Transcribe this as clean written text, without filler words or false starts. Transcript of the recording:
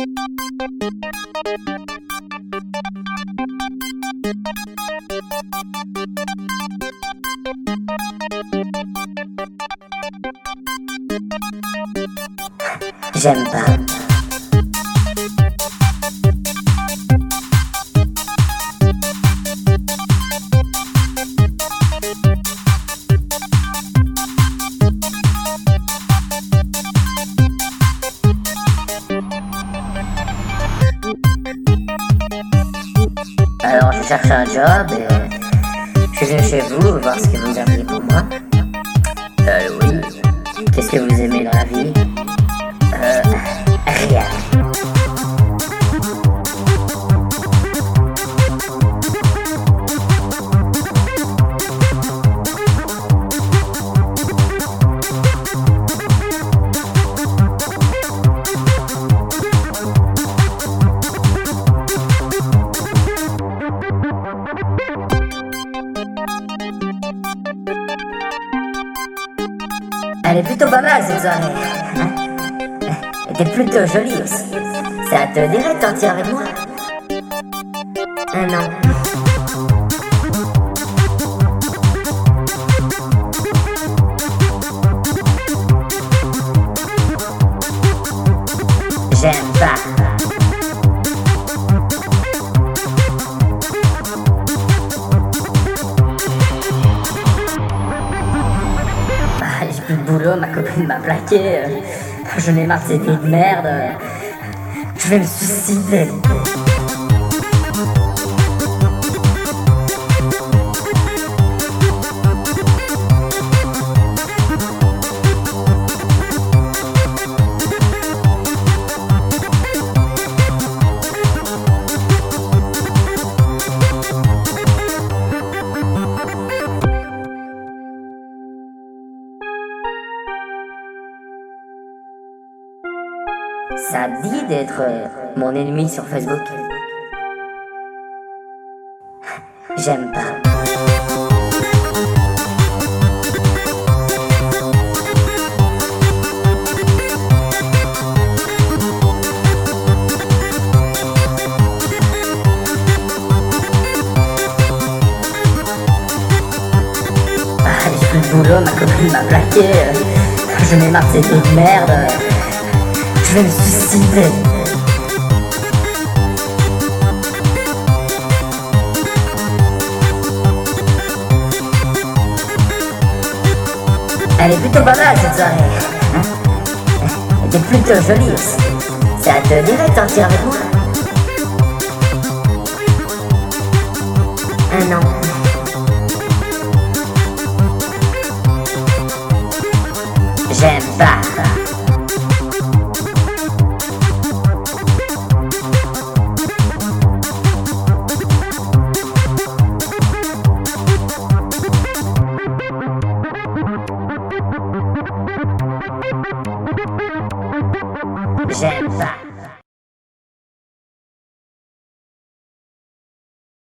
J'aime pas. Alors je cherche un job et je viens chez vous voir ce que vous aviez pour moi. Oui. Qu'est-ce que vous aimez dans la vie? Rien. Elle est plutôt pas mal cette soirée. Elle était plutôt jolie aussi. Ça te dirait de sortir avec moi? Non. J'aime pas. J'ai plus de boulot, ma copine m'a plaqué. J'en ai marre de ces vies de merde. Je vais me suicider. Ça dit d'être mon ennemi sur Facebook. J'aime pas. J'ai plus de boulot, ma copine m'a plaqué. J'en ai marre de ces vies de merde. Je vais me suicider. Elle est plutôt pas mal cette soirée. Elle était plutôt jolie aussi. Ça te dirait de sortir avec moi? Non. J'aime pas. J'aime pas.